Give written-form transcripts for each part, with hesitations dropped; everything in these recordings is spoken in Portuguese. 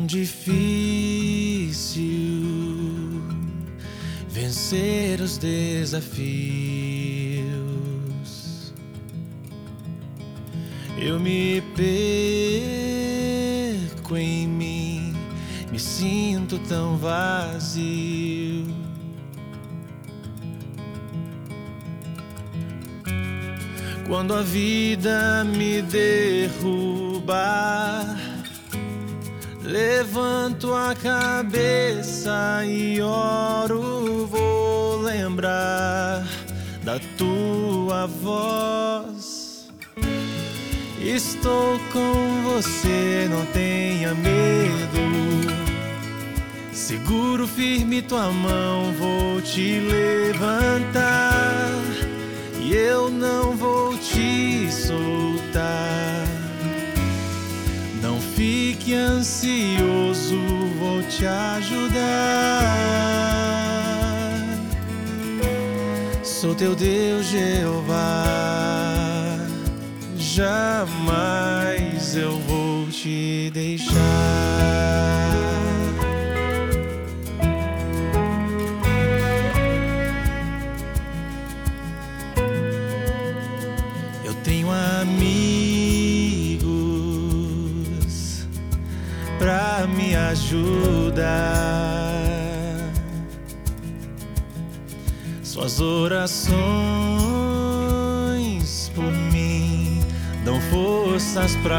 tão difícil vencer os desafios. Eu me perco em mim, me sinto tão vazio. Quando a vida me derrubar, levanto a cabeça e oro, vou lembrar da tua voz. Estou com você, não tenha medo. Seguro firme tua mão, vou te levantar. E eu não vou te soltar. Não fique ansioso, vou te ajudar. Sou teu Deus, Jeová. Jamais eu vou te deixar. Tenho amigos pra me ajudar. Suas orações por mim dão forças pra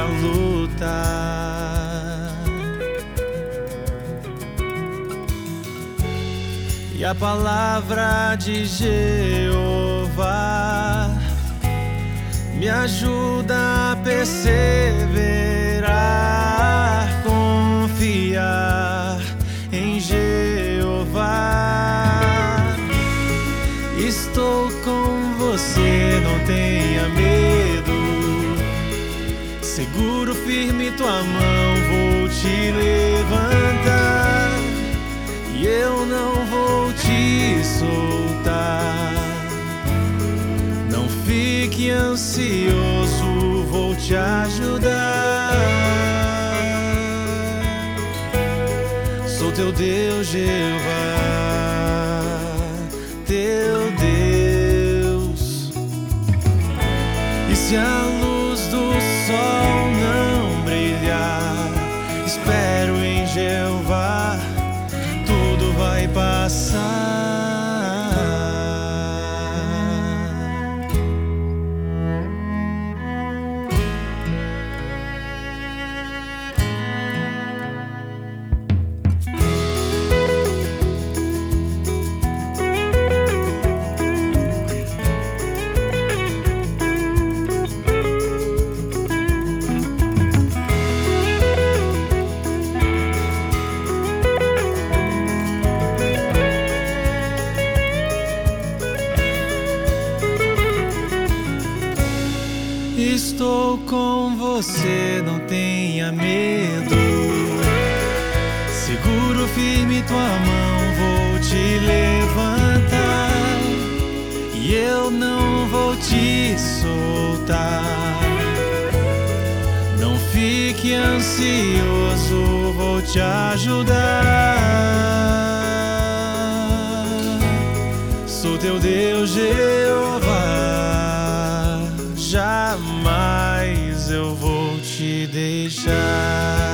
lutar. E a palavra de Jeová me ajuda a perseverar, confiar em Jeová. Estou com você, não tenha medo. Seguro firme tua mão, vou te levantar. E eu não vou te soltar. Não fique ansioso, vou te ajudar. Sou teu Deus, Jeová, teu Deus. E se a luz do sol não brilhar, espero em Jeová, tudo vai passar. Estou com você, não tenha medo. Seguro firme tua mão, vou te levantar. E eu não vou te soltar. Não fique ansioso, vou te ajudar. Sou teu Deus, Jeová. Jamais eu vou te deixar.